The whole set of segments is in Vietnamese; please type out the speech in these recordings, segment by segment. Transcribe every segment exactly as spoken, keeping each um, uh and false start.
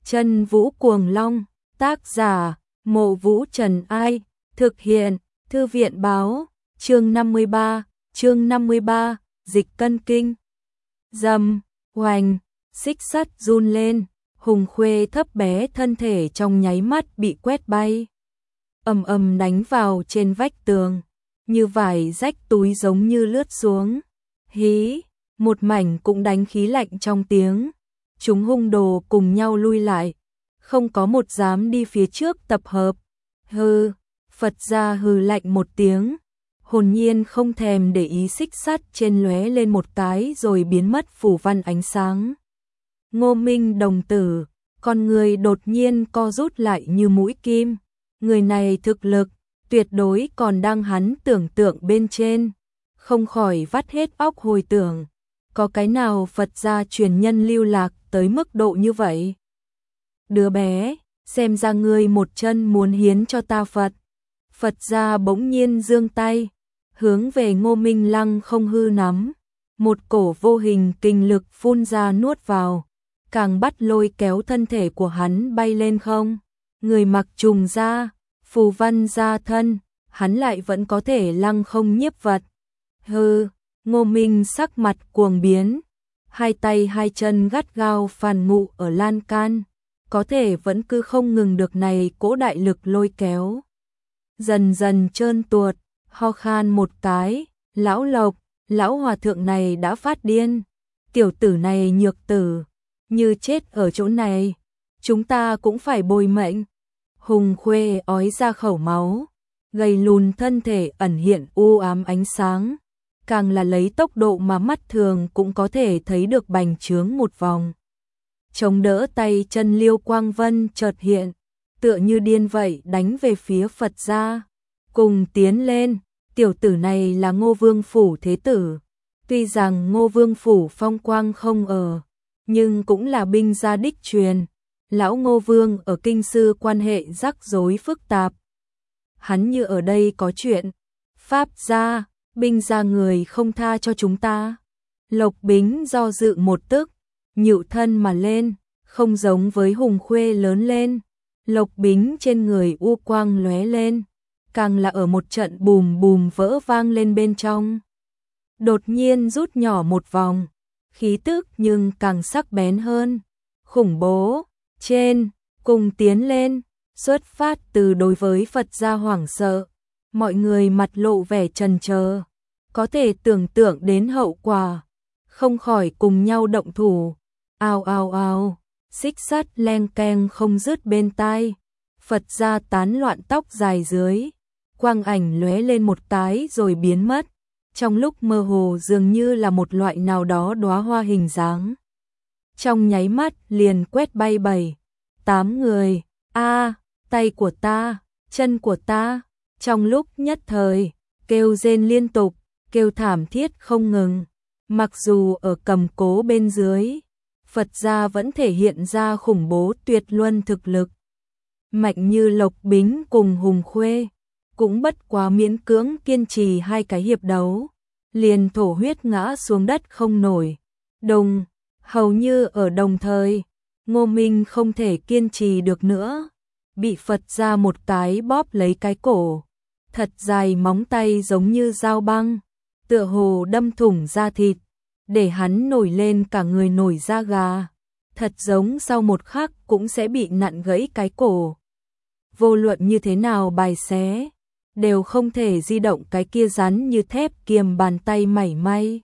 Chân Vũ Cuồng Long, tác giả, Mộ Vũ Trần Ai, thực hiện, Thư viện Báo, chương năm mươi ba, chương năm mươi ba, Dịch Cân Kinh. Dầm, oành, xích sắt run lên, Hùng Khuê thấp bé thân thể trong nháy mắt bị quét bay. Ầm ầm đánh vào trên vách tường, như vải rách túi giống như lướt xuống. Hí, một mảnh cũng đánh khí lạnh trong tiếng. Chúng hung đồ cùng nhau lui lại, không có một dám đi phía trước tập hợp. Hừ, Phật gia hừ lạnh một tiếng, hồn nhiên không thèm để ý xích sắt trên lóe lên một cái rồi biến mất phủ văn ánh sáng. Ngô Minh đồng tử, con người đột nhiên co rút lại như mũi kim. Người này thực lực, tuyệt đối còn đang hắn tưởng tượng bên trên. Không khỏi vắt hết óc hồi tưởng, có cái nào Phật gia truyền nhân lưu lạc tới mức độ như vậy? Đứa bé, xem ra ngươi một chân muốn hiến cho ta Phật. Phật gia bỗng nhiên giương tay, hướng về Ngô Minh Lăng không hư nắm. Một cổ vô hình kinh lực phun ra nuốt vào, càng bắt lôi kéo thân thể của hắn bay lên không. Người mặc trùng da, phù văn da thân, hắn lại vẫn có thể lăng không nhiếp vật. Hừ, Ngô Minh sắc mặt cuồng biến, hai tay hai chân gắt gao phàn ngụ ở lan can, có thể vẫn cứ không ngừng được này cỗ đại lực lôi kéo. Dần dần trơn tuột, ho khan một cái, lão Lộc, lão hòa thượng này đã phát điên, tiểu tử này nhược tử, như chết ở chỗ này, chúng ta cũng phải bồi mệnh. Hùng Khuê ói ra khẩu máu, gầy lùn thân thể ẩn hiện u ám ánh sáng, càng là lấy tốc độ mà mắt thường cũng có thể thấy được bành trướng một vòng. Chống đỡ tay chân Liêu Quang Vân chợt hiện, tựa như điên vậy đánh về phía Phật gia. Cùng tiến lên, tiểu tử này là Ngô Vương Phủ thế tử. Tuy rằng Ngô Vương Phủ phong quang không ở, nhưng cũng là binh gia đích truyền. Lão Ngô Vương ở kinh sư quan hệ rắc rối phức tạp. Hắn như ở đây có chuyện, Pháp gia, binh gia người không tha cho chúng ta. Lộc Bính do dự một tức, nhựu thân mà lên, không giống với Hùng Khuê lớn lên. Lộc Bính trên người u quang lóe lên, càng là ở một trận bùm bùm vỡ vang lên bên trong. Đột nhiên rút nhỏ một vòng, khí tức nhưng càng sắc bén hơn. Khủng bố, trên, cùng tiến lên, xuất phát từ đối với Phật gia hoảng sợ. Mọi người mặt lộ vẻ chần chờ, có thể tưởng tượng đến hậu quả, không khỏi cùng nhau động thủ. Ao ao ao, xích sắt leng keng không dứt bên tai. Phật gia tán loạn tóc dài dưới, quang ảnh lóe lên một cái rồi biến mất, trong lúc mơ hồ dường như là một loại nào đó đóa hoa hình dáng. Trong nháy mắt liền quét bay bảy, tám người. A, tay của ta, chân của ta. Trong lúc nhất thời, kêu rên liên tục, kêu thảm thiết không ngừng. Mặc dù ở cầm cố bên dưới, Phật gia vẫn thể hiện ra khủng bố tuyệt luân thực lực. Mạnh như Lộc Bính cùng Hùng Khuê, cũng bất quá miễn cưỡng kiên trì hai cái hiệp đấu, liền thổ huyết ngã xuống đất không nổi. Đồng, hầu như ở đồng thời, Ngô Minh không thể kiên trì được nữa, bị Phật gia một cái bóp lấy cái cổ. Thật dài móng tay giống như dao băng, tựa hồ đâm thủng da thịt, để hắn nổi lên cả người nổi da gà. Thật giống sau một khắc cũng sẽ bị nặn gãy cái cổ. Vô luận như thế nào bài xé, đều không thể di động cái kia rắn như thép kiềm bàn tay mảy may.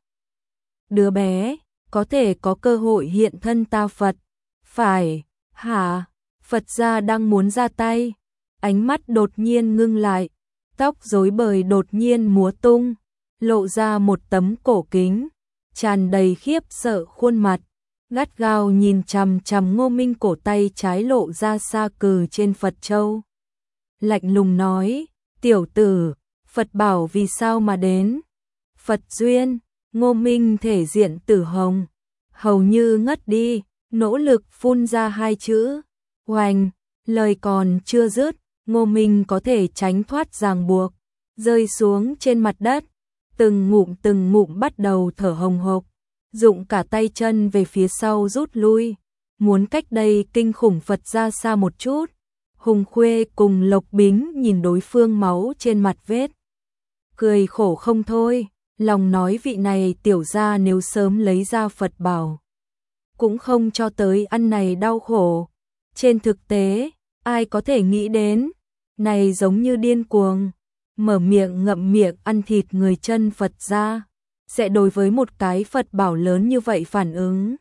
Đứa bé, có thể có cơ hội hiện thân ta Phật. Phải, hả? Phật gia đang muốn ra tay, ánh mắt đột nhiên ngưng lại, tóc rối bời đột nhiên múa tung, lộ ra một tấm cổ kính, tràn đầy khiếp sợ khuôn mặt, gắt gao nhìn chằm chằm Ngô Minh, cổ tay trái lộ ra xa cừ trên Phật châu. Lạnh lùng nói, tiểu tử, Phật bảo vì sao mà đến? Phật duyên. Ngô Minh thể diện tử hồng, hầu như ngất đi, nỗ lực phun ra hai chữ, oành. Lời còn chưa dứt, Ngô Minh có thể tránh thoát ràng buộc, rơi xuống trên mặt đất, từng ngụm từng ngụm bắt đầu thở hồng hộc, dụng cả tay chân về phía sau rút lui. muốn cách đây kinh khủng Phật ra xa một chút. Hùng Khuê cùng Lộc Bính nhìn đối phương máu trên mặt vết, cười khổ không thôi, lòng nói vị này tiểu gia nếu sớm lấy ra Phật bảo, cũng không cho tới ăn này đau khổ. Trên thực tế, ai có thể nghĩ đến, này giống như điên cuồng, mở miệng ngậm miệng ăn thịt người chân Phật gia, sẽ đối với một cái Phật bảo lớn như vậy phản ứng.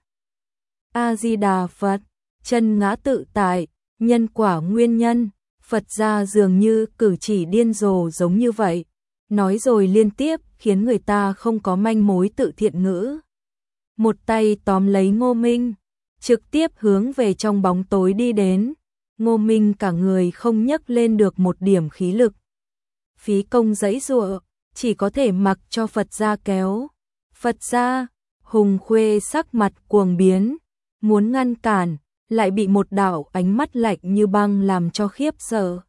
A-di-đà Phật, chân ngã tự tại, nhân quả nguyên nhân, Phật gia dường như cử chỉ điên rồ giống như vậy, nói rồi liên tiếp khiến người ta không có manh mối tự thiện ngữ. Một tay tóm lấy Ngô Minh, trực tiếp hướng về trong bóng tối đi đến. Ngô Minh cả người không nhấc lên được một điểm khí lực. Phí công giãy giụa, chỉ có thể mặc cho Phật gia kéo. Phật gia, Hùng Khuê sắc mặt cuồng biến, muốn ngăn cản, lại bị một đạo ánh mắt lạnh như băng làm cho khiếp sợ.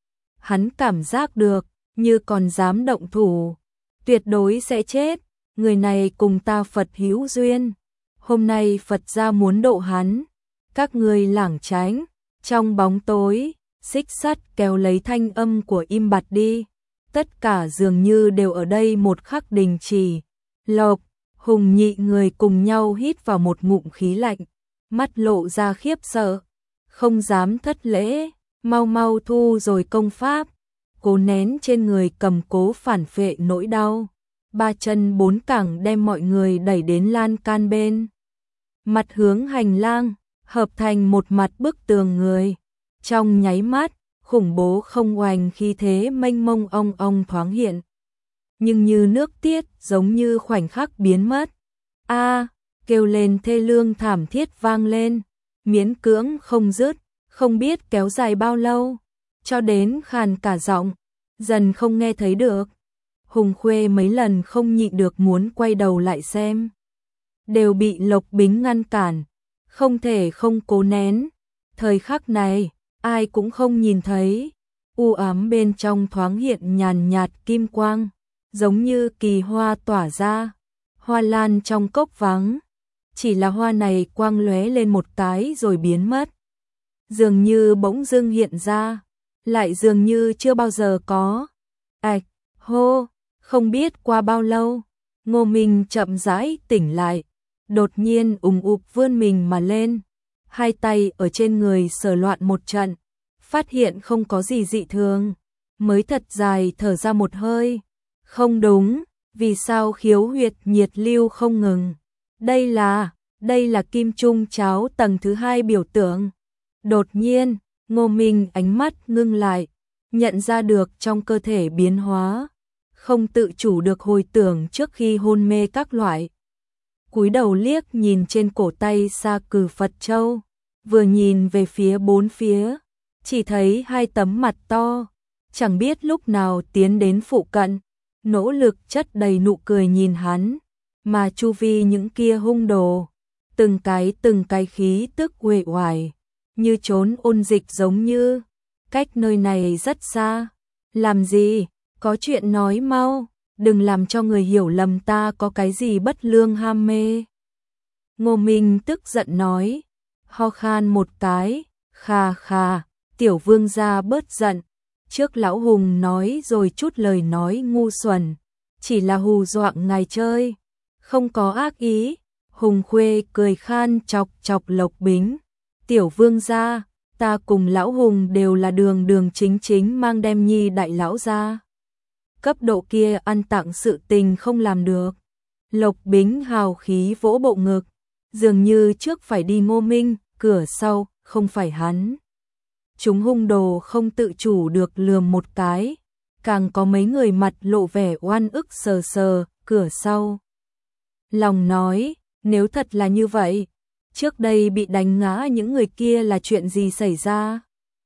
Hắn cảm giác được, như còn dám động thủ, tuyệt đối sẽ chết. Người này cùng ta Phật hữu duyên, hôm nay Phật gia muốn độ hắn, các ngươi lảng tránh. Trong bóng tối, xích sắt kéo lấy thanh âm của im bặt đi, tất cả dường như đều ở đây một khắc đình chỉ. Lộc, Hùng nhị người cùng nhau hít vào một ngụm khí lạnh, mắt lộ ra khiếp sợ, không dám thất lễ, mau mau thu rồi công pháp, cố nén trên người cầm cố phản phệ nỗi đau. Ba chân bốn cẳng đem mọi người đẩy đến lan can bên, mặt hướng hành lang, hợp thành một mặt bức tường người. Trong nháy mắt, khủng bố không oanh khí thế mênh mông ong ong thoáng hiện, nhưng như nước tiết giống như khoảnh khắc biến mất. A, kêu lên thê lương thảm thiết vang lên, miễn cưỡng không dứt, không biết kéo dài bao lâu, cho đến khàn cả giọng, dần không nghe thấy được. Hùng Khuê mấy lần không nhịn được muốn quay đầu lại xem, đều bị Lộc Bính ngăn cản, không thể không cố nén. Thời khắc này, ai cũng không nhìn thấy, u ám bên trong thoáng hiện nhàn nhạt kim quang, giống như kỳ hoa tỏa ra, hoa lan trong cốc vắng, chỉ là hoa này quang lóe lên một cái rồi biến mất, dường như bỗng dưng hiện ra, lại dường như chưa bao giờ có. Ạch, hô, không biết qua bao lâu, Ngô Minh chậm rãi tỉnh lại, đột nhiên ùng ục vươn mình mà lên, hai tay ở trên người sờ loạn một trận, phát hiện không có gì dị thường, mới thật dài thở ra một hơi. Không đúng, vì sao khiếu huyệt nhiệt lưu không ngừng? Đây là, đây là kim trung cháo tầng thứ hai biểu tượng. Đột nhiên, Ngô Minh ánh mắt ngưng lại, nhận ra được trong cơ thể biến hóa, không tự chủ được hồi tưởng trước khi hôn mê các loại. Cúi đầu liếc nhìn trên cổ tay sa cừ Phật châu, vừa nhìn về phía bốn phía, chỉ thấy hai tấm mặt to, chẳng biết lúc nào tiến đến phụ cận, nỗ lực chất đầy nụ cười nhìn hắn, mà chu vi những kia hung đồ, từng cái từng cái khí tức uể oải, như trốn ôn dịch giống như, cách nơi này rất xa. Làm gì, có chuyện nói mau, đừng làm cho người hiểu lầm ta có cái gì bất lương ham mê. Ngô Minh tức giận nói, ho khan một cái, khà khà, tiểu vương gia bớt giận, trước lão Hùng nói rồi chút lời nói ngu xuẩn, chỉ là hù dọa ngài chơi, không có ác ý. Hùng Khuê cười khan chọc chọc Lộc Bính, tiểu vương gia, ta cùng lão Hùng đều là đường đường chính chính mang đem nhi đại lão gia, cấp độ kia ăn tặng sự tình không làm được. Lộc Bính hào khí vỗ bộ ngực, dường như trước phải đi Ngô Minh, cửa sau không phải hắn. Chúng hung đồ không tự chủ được lườm một cái, càng có mấy người mặt lộ vẻ oan ức sờ sờ, cửa sau. Lòng nói, nếu thật là như vậy, trước đây bị đánh ngã những người kia là chuyện gì xảy ra?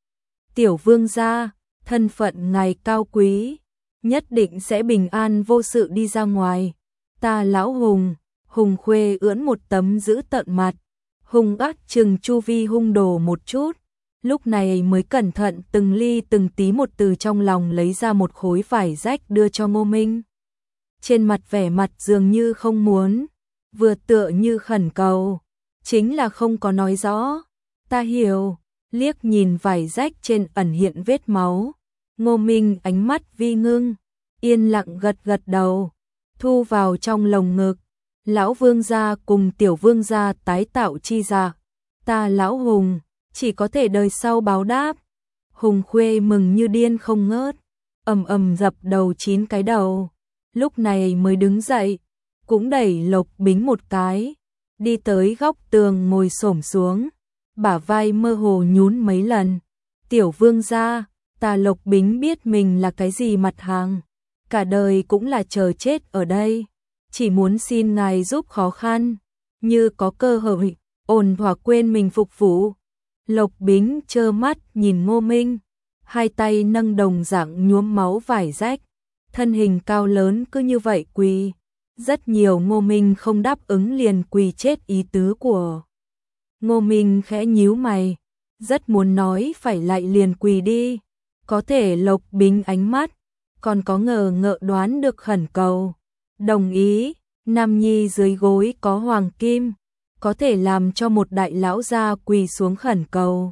Tiểu vương gia, thân phận ngài cao quý, nhất định sẽ bình an vô sự đi ra ngoài. Ta lão Hùng, Hùng Khuê ưỡn một tấm giữ tợn mặt, hung ác chừng chu vi hung đồ một chút, lúc này mới cẩn thận từng ly từng tí một từ trong lòng lấy ra một khối vải rách đưa cho Ngô Minh. Trên mặt vẻ mặt dường như không muốn, vừa tựa như khẩn cầu, chính là không có nói rõ. Ta hiểu, liếc nhìn vải rách trên ẩn hiện vết máu. Ngô Minh ánh mắt vi ngưng, yên lặng gật gật đầu, thu vào trong lồng ngực. Lão vương gia cùng tiểu vương gia tái tạo chi ra. Ta lão Hùng, chỉ có thể đời sau báo đáp. Hùng Khuê mừng như điên không ngớt, ầm ầm dập đầu chín cái đầu. Lúc này mới đứng dậy, cũng đẩy Lộc Bính một cái, đi tới góc tường ngồi xổm xuống, bả vai mơ hồ nhún mấy lần. Tiểu vương gia, ta Lộc Bính biết mình là cái gì mặt hàng, cả đời cũng là chờ chết ở đây, chỉ muốn xin ngài giúp khó khăn, như có cơ hội, ổn thỏa quên mình phục vụ. Lộc Bính trơ mắt nhìn Ngô Minh, hai tay nâng đồng dạng nhuốm máu vải rách, thân hình cao lớn cứ như vậy quỳ. Rất nhiều Ngô Minh không đáp ứng liền quỳ chết ý tứ của. Ngô Minh khẽ nhíu mày, rất muốn nói phải lại liền quỳ đi, có thể Lộc Bính ánh mắt, còn có ngờ ngợ đoán được khẩn cầu. Đồng ý, nam nhi dưới gối có hoàng kim, có thể làm cho một đại lão gia quỳ xuống khẩn cầu.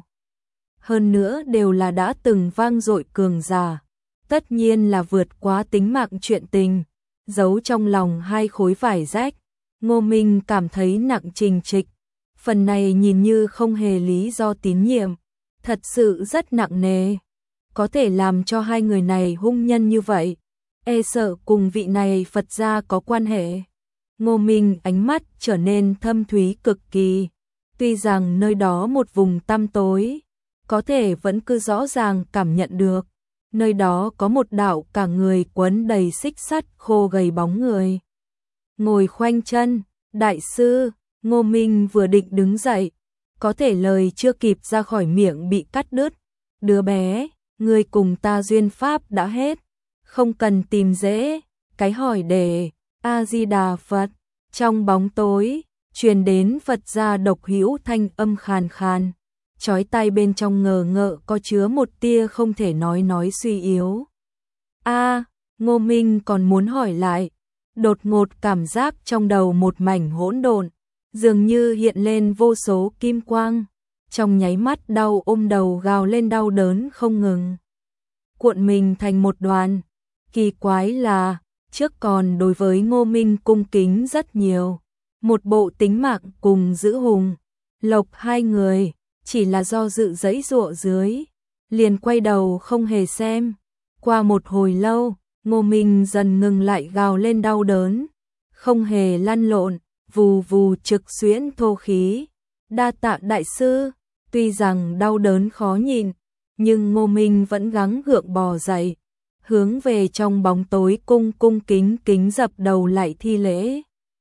Hơn nữa đều là đã từng vang dội cường giả, tất nhiên là vượt quá tính mạng chuyện tình. Giấu trong lòng hai khối vải rách, Ngô Minh cảm thấy nặng trình trịch. Phần này nhìn như không hề lý do tín nhiệm, thật sự rất nặng nề. Có thể làm cho hai người này hung nhân như vậy, e sợ cùng vị này Phật gia có quan hệ. Ngô Minh ánh mắt trở nên thâm thúy cực kỳ, tuy rằng nơi đó một vùng tăm tối, có thể vẫn cứ rõ ràng cảm nhận được. Nơi đó có một đạo cả người quấn đầy xích sắt khô gầy bóng người. Ngồi khoanh chân, đại sư, Ngô Minh vừa định đứng dậy, có thể lời chưa kịp ra khỏi miệng bị cắt đứt. Đứa bé, người cùng ta duyên pháp đã hết, không cần tìm dễ, cái hỏi đề, A-di-đà Phật. Trong bóng tối, truyền đến Phật gia độc hữu thanh âm khàn khàn. Chói tai bên trong ngờ ngợ có chứa một tia không thể nói nói suy yếu. A, à, Ngô Minh còn muốn hỏi lại, đột ngột cảm giác trong đầu một mảnh hỗn độn, dường như hiện lên vô số kim quang, trong nháy mắt đau ôm đầu gào lên đau đớn không ngừng. Cuộn mình thành một đoàn, kỳ quái là, trước còn đối với Ngô Minh cung kính rất nhiều, một bộ tính mạng cùng giữ Hùng, Lộc hai người. Chỉ là do dự giãy giụa dưới, liền quay đầu không hề xem. Qua một hồi lâu, Ngô Minh dần ngừng lại gào lên đau đớn, không hề lăn lộn, vù vù trực xuyễn thô khí. Đa tạ đại sư, tuy rằng đau đớn khó nhịn, nhưng Ngô Minh vẫn gắng gượng bò dậy, hướng về trong bóng tối cung cung kính kính dập đầu lại thi lễ.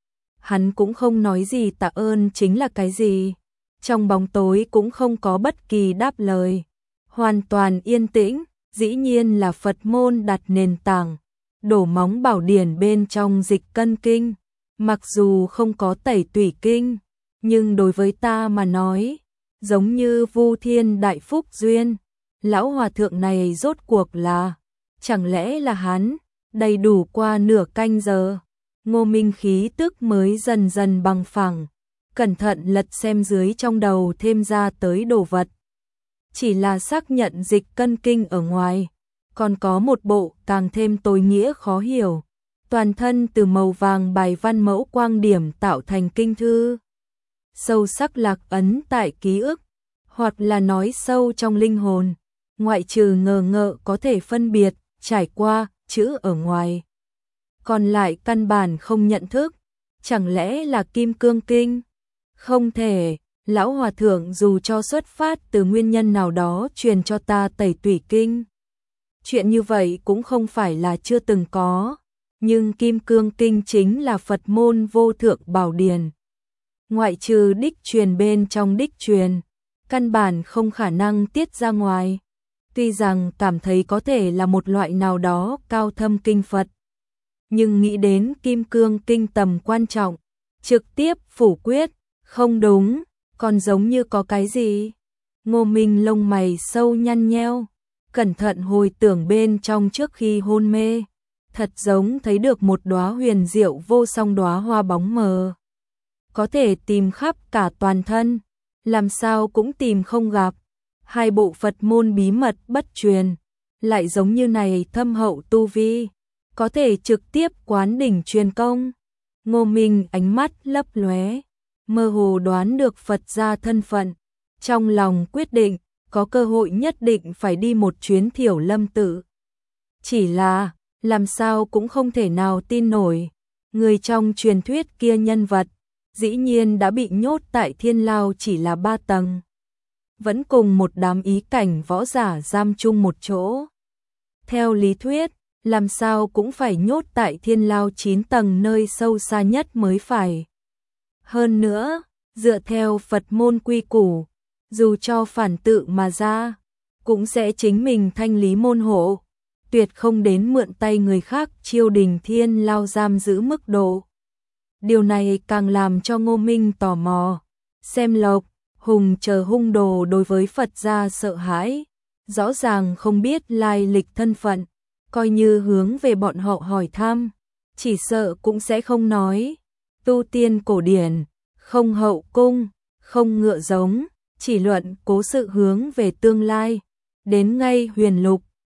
Hắn cũng không nói gì tạ ơn chính là cái gì. Trong bóng tối cũng không có bất kỳ đáp lời, hoàn toàn yên tĩnh, dĩ nhiên là Phật môn đặt nền tảng, đổ móng bảo điển bên trong dịch cân kinh, mặc dù không có tẩy tủy kinh, nhưng đối với ta mà nói, giống như Vu Thiên đại phúc duyên, lão hòa thượng này rốt cuộc là, chẳng lẽ là hắn, đầy đủ qua nửa canh giờ, Ngô Minh khí tức mới dần dần bằng phẳng. Cẩn thận lật xem dưới trong đầu thêm ra tới đồ vật. Chỉ là xác nhận dịch cân kinh ở ngoài, còn có một bộ càng thêm tối nghĩa khó hiểu. Toàn thân từ màu vàng bài văn mẫu quang điểm tạo thành kinh thư. Sâu sắc lạc ấn tại ký ức, hoặc là nói sâu trong linh hồn, ngoại trừ ngờ ngợ có thể phân biệt, trải qua, chữ ở ngoài. Còn lại căn bản không nhận thức, chẳng lẽ là kim cương kinh? Không thể, lão hòa thượng dù cho xuất phát từ nguyên nhân nào đó truyền cho ta tẩy tủy kinh. Chuyện như vậy cũng không phải là chưa từng có, nhưng kim cương kinh chính là Phật môn vô thượng bảo điển. Ngoại trừ đích truyền bên trong đích truyền, căn bản không khả năng tiết ra ngoài. Tuy rằng cảm thấy có thể là một loại nào đó cao thâm kinh Phật, nhưng nghĩ đến kim cương kinh tầm quan trọng, trực tiếp phủ quyết. Không đúng, còn giống như có cái gì. Ngô Minh lông mày sâu nhăn nheo, cẩn thận hồi tưởng bên trong trước khi hôn mê, thật giống thấy được một đóa huyền diệu vô song đóa hoa bóng mờ. có thể tìm khắp cả toàn thân, làm sao cũng tìm không gặp. Hai bộ Phật môn bí mật bất truyền, lại giống như này thâm hậu tu vi, có thể trực tiếp quán đỉnh truyền công. Ngô Minh ánh mắt lấp lóe, mơ hồ đoán được Phật gia thân phận, trong lòng quyết định, có cơ hội nhất định phải đi một chuyến Thiểu Lâm Tự. Chỉ là, làm sao cũng không thể nào tin nổi, người trong truyền thuyết kia nhân vật, dĩ nhiên đã bị nhốt tại Thiên Lao chỉ là ba tầng. Vẫn cùng một đám ý cảnh võ giả giam chung một chỗ. Theo lý thuyết, làm sao cũng phải nhốt tại Thiên Lao chín tầng nơi sâu xa nhất mới phải. Hơn nữa, dựa theo Phật môn quy củ, dù cho phản tự mà ra, cũng sẽ chính mình thanh lý môn hộ, tuyệt không đến mượn tay người khác chiêu đình Thiên Lao giam giữ mức độ. Điều này càng làm cho Ngô Minh tò mò, xem Lộc, Hùng chờ hung đồ đối với Phật gia sợ hãi, rõ ràng không biết lai lịch thân phận, coi như hướng về bọn họ hỏi thăm, chỉ sợ cũng sẽ không nói. Tu tiên cổ điển, không hậu cung, không ngựa giống, chỉ luận cố sự hướng về tương lai, đến ngay huyền lục,